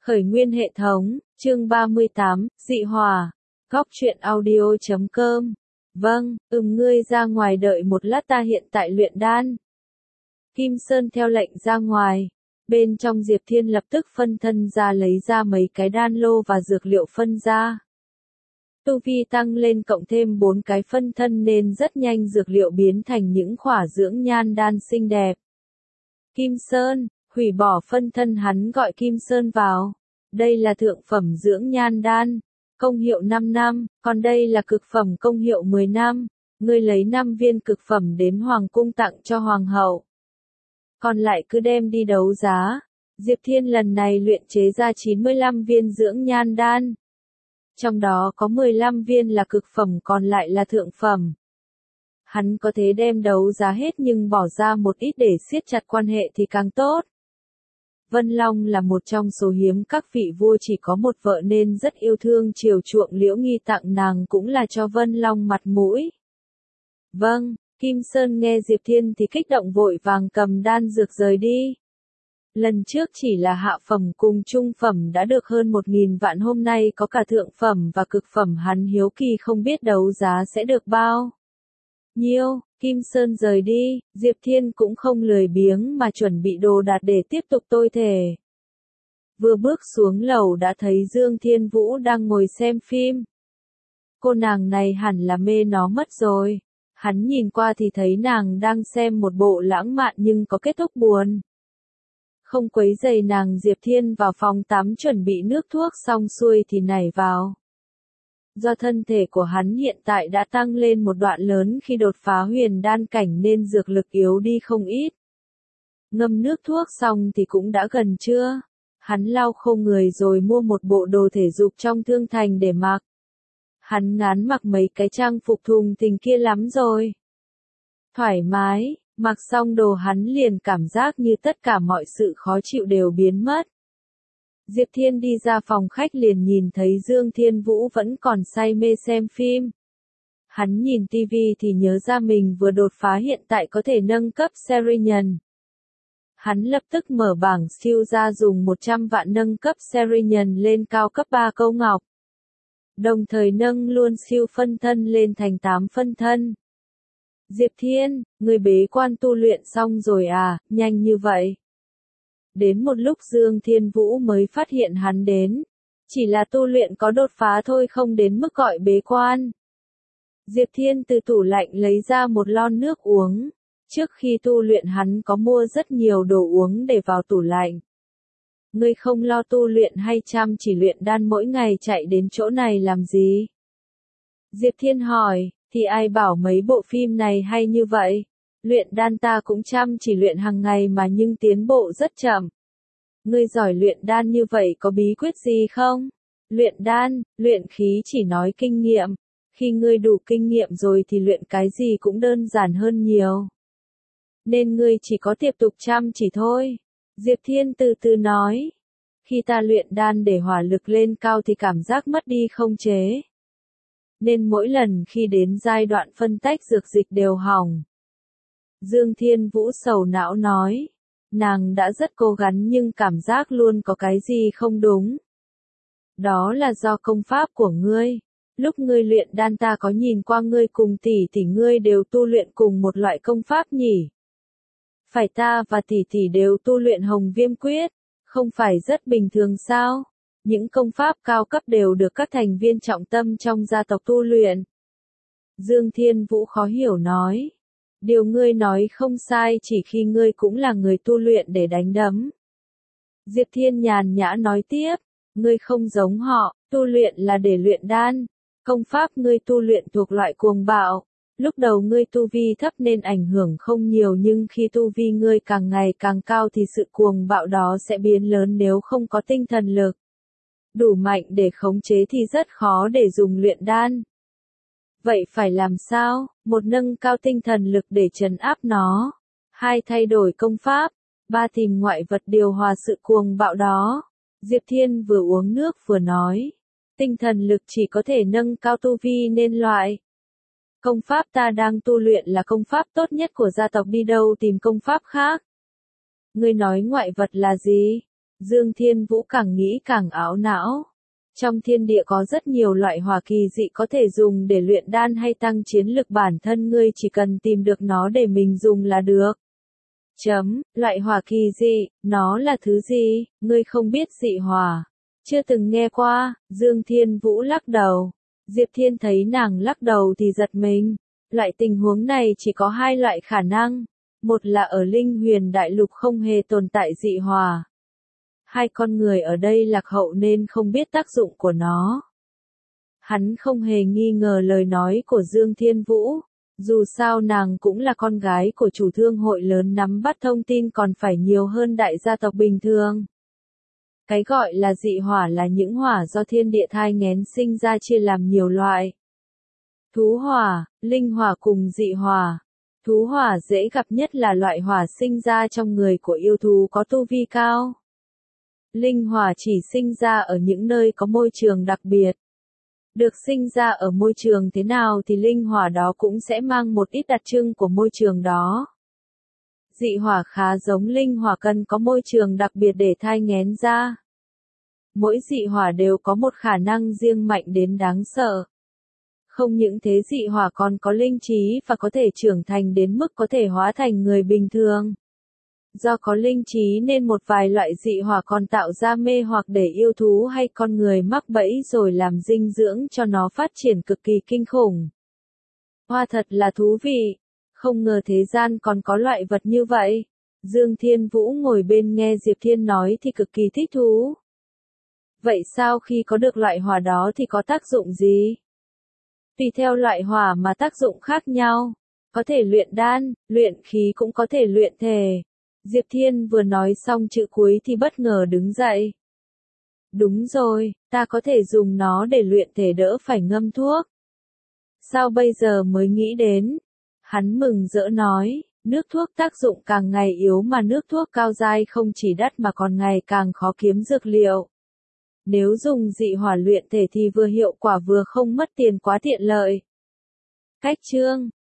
Khởi nguyên hệ thống, chương 38, dị hỏa. Góc truyện audio.com. Vâng, ngươi ra ngoài đợi một lát, ta hiện tại luyện đan. Kim Sơn theo lệnh ra ngoài. Bên trong Diệp Thiên lập tức phân thân ra lấy ra mấy cái đan lô và dược liệu phân ra. Tu vi tăng lên cộng thêm 4 cái phân thân nên rất nhanh dược liệu biến thành những khỏa dưỡng nhan đan xinh đẹp. Kim Sơn, hủy bỏ phân thân, hắn gọi Kim Sơn vào. Đây là thượng phẩm dưỡng nhan đan, công hiệu 5 năm, còn đây là cực phẩm công hiệu 10 năm. Ngươi lấy 5 viên cực phẩm đến hoàng cung tặng cho hoàng hậu. Còn lại cứ đem đi đấu giá. Diệp Thiên lần này luyện chế ra 95 viên dưỡng nhan đan. Trong đó có 15 viên là cực phẩm, còn lại là thượng phẩm. Hắn có thể đem đấu giá hết nhưng bỏ ra một ít để siết chặt quan hệ thì càng tốt. Vân Long là một trong số hiếm các vị vua chỉ có một vợ nên rất yêu thương chiều chuộng Liễu Nghi, tặng nàng cũng là cho Vân Long mặt mũi. Vâng, Kim Sơn nghe Diệp Thiên thì kích động vội vàng cầm đan dược rời đi. Lần trước chỉ là hạ phẩm cùng trung phẩm đã được hơn 1.000 vạn, hôm nay có cả thượng phẩm và cực phẩm, hắn hiếu kỳ không biết đấu giá sẽ được bao nhiêu. Kim Sơn rời đi, Diệp Thiên cũng không lười biếng mà chuẩn bị đồ đạc để tiếp tục tôi thể. Vừa bước xuống lầu đã thấy Dương Thiên Vũ đang ngồi xem phim. Cô nàng này hẳn là mê nó mất rồi. Hắn nhìn qua thì thấy nàng đang xem một bộ lãng mạn nhưng có kết thúc buồn. Không quấy rầy nàng, Diệp Thiên vào phòng tắm chuẩn bị nước thuốc xong xuôi thì nảy vào. Do thân thể của hắn hiện tại đã tăng lên một đoạn lớn khi đột phá huyền đan cảnh nên dược lực yếu đi không ít. Ngâm nước thuốc xong thì cũng đã gần trưa. Hắn lau khô người rồi mua một bộ đồ thể dục trong thương thành để mặc. Hắn ngán mặc mấy cái trang phục thùng thình kia lắm rồi. Thoải mái, mặc xong đồ hắn liền cảm giác như tất cả mọi sự khó chịu đều biến mất. Diệp Thiên đi ra phòng khách liền nhìn thấy Dương Thiên Vũ vẫn còn say mê xem phim. Hắn nhìn tivi thì nhớ ra mình vừa đột phá, hiện tại có thể nâng cấp Serinhân. Hắn lập tức mở bảng siêu ra dùng 100 vạn nâng cấp Serinhân lên cao cấp 3 câu ngọc. Đồng thời nâng luôn siêu phân thân lên thành 8 phân thân. Diệp Thiên, người bế quan tu luyện xong rồi à, nhanh như vậy. Đến một lúc Dương Thiên Vũ mới phát hiện hắn đến. Chỉ là tu luyện có đột phá thôi, không đến mức gọi bế quan. Diệp Thiên từ tủ lạnh lấy ra một lon nước uống. Trước khi tu luyện hắn có mua rất nhiều đồ uống để vào tủ lạnh. Ngươi không lo tu luyện hay chăm chỉ luyện đan, mỗi ngày chạy đến chỗ này làm gì? Diệp Thiên hỏi, thì ai bảo mấy bộ phim này hay như vậy? Luyện đan ta cũng chăm chỉ luyện hàng ngày mà nhưng tiến bộ rất chậm. Ngươi giỏi luyện đan như vậy có bí quyết gì không? Luyện đan, luyện khí chỉ nói kinh nghiệm. Khi ngươi đủ kinh nghiệm rồi thì luyện cái gì cũng đơn giản hơn nhiều. Nên ngươi chỉ có tiếp tục chăm chỉ thôi. Diệp Thiên từ từ nói. Khi ta luyện đan để hỏa lực lên cao thì cảm giác mất đi khống chế. Nên mỗi lần khi đến giai đoạn phân tách dược dịch đều hỏng. Dương Thiên Vũ sầu não nói. Nàng đã rất cố gắng nhưng cảm giác luôn có cái gì không đúng. Đó là do công pháp của ngươi. Lúc ngươi luyện đan ta có nhìn qua ngươi cùng tỷ ngươi đều tu luyện cùng một loại công pháp nhỉ? Phải, ta và tỷ đều tu luyện Hồng Viêm Quyết. Không phải rất bình thường sao? Những công pháp cao cấp đều được các thành viên trọng tâm trong gia tộc tu luyện. Dương Thiên Vũ khó hiểu nói. Điều ngươi nói không sai, chỉ khi ngươi cũng là người tu luyện để đánh đấm. Diệp Thiên nhàn nhã nói tiếp. Ngươi không giống họ, tu luyện là để luyện đan. Công pháp ngươi tu luyện thuộc loại cuồng bạo. Lúc đầu ngươi tu vi thấp nên ảnh hưởng không nhiều, nhưng khi tu vi ngươi càng ngày càng cao thì sự cuồng bạo đó sẽ biến lớn. Nếu không có tinh thần lực đủ mạnh để khống chế thì rất khó để dùng luyện đan. Vậy phải làm sao? Một, nâng cao tinh thần lực để trấn áp nó. 2, thay đổi công pháp. 3, tìm ngoại vật điều hòa sự cuồng bạo đó. Diệp Thiên vừa uống nước vừa nói. Tinh thần lực chỉ có thể nâng cao tu vi nên loại công pháp ta đang tu luyện là công pháp tốt nhất của gia tộc, đi đâu tìm công pháp khác? Ngươi nói ngoại vật là gì? Dương Thiên Vũ càng nghĩ càng áo não. Trong thiên địa có rất nhiều loại hỏa kỳ dị có thể dùng để luyện đan hay tăng chiến lực bản thân, ngươi chỉ cần tìm được nó để mình dùng là được. Loại hỏa kỳ dị, nó là thứ gì? Ngươi không biết dị hỏa. Chưa từng nghe qua, Dương Thiên Vũ lắc đầu. Diệp Thiên thấy nàng lắc đầu thì giật mình. Loại tình huống này chỉ có hai loại khả năng. Một là ở Linh Huyền Đại Lục không hề tồn tại dị hỏa. Hai con người ở đây lạc hậu nên không biết tác dụng của nó. Hắn không hề nghi ngờ lời nói của Dương Thiên Vũ. Dù sao nàng cũng là con gái của chủ thương hội lớn, nắm bắt thông tin còn phải nhiều hơn đại gia tộc bình thường. Cái gọi là dị hỏa là những hỏa do thiên địa thai nghén sinh ra, chia làm nhiều loại. Thú hỏa, linh hỏa cùng dị hỏa. Thú hỏa dễ gặp nhất là loại hỏa sinh ra trong người của yêu thú có tu vi cao. Linh hỏa chỉ sinh ra ở những nơi có môi trường đặc biệt. Được sinh ra ở môi trường thế nào thì linh hỏa đó cũng sẽ mang một ít đặc trưng của môi trường đó. Dị hỏa khá giống linh hỏa, cần có môi trường đặc biệt để thai nghén ra. Mỗi dị hỏa đều có một khả năng riêng mạnh đến đáng sợ. Không những thế, dị hỏa còn có linh trí và có thể trưởng thành đến mức có thể hóa thành người bình thường. Do có linh trí nên một vài loại dị hỏa còn tạo ra mê hoặc để yêu thú hay con người mắc bẫy rồi làm dinh dưỡng cho nó phát triển cực kỳ kinh khủng. Hoa thật là thú vị. Không ngờ thế gian còn có loại vật như vậy. Dương Thiên Vũ ngồi bên nghe Diệp Thiên nói thì cực kỳ thích thú. Vậy sao khi có được loại hỏa đó thì có tác dụng gì? Tùy theo loại hỏa mà tác dụng khác nhau. Có thể luyện đan, luyện khí, cũng có thể luyện thể. Diệp Thiên vừa nói xong chữ cuối thì bất ngờ đứng dậy. Đúng rồi, ta có thể dùng nó để luyện thể, đỡ phải ngâm thuốc. Sao bây giờ mới nghĩ đến? Hắn mừng rỡ nói, nước thuốc tác dụng càng ngày yếu, mà nước thuốc cao giai không chỉ đắt mà còn ngày càng khó kiếm dược liệu. Nếu dùng dị hỏa luyện thể thì vừa hiệu quả vừa không mất tiền, quá tiện lợi. Cách chương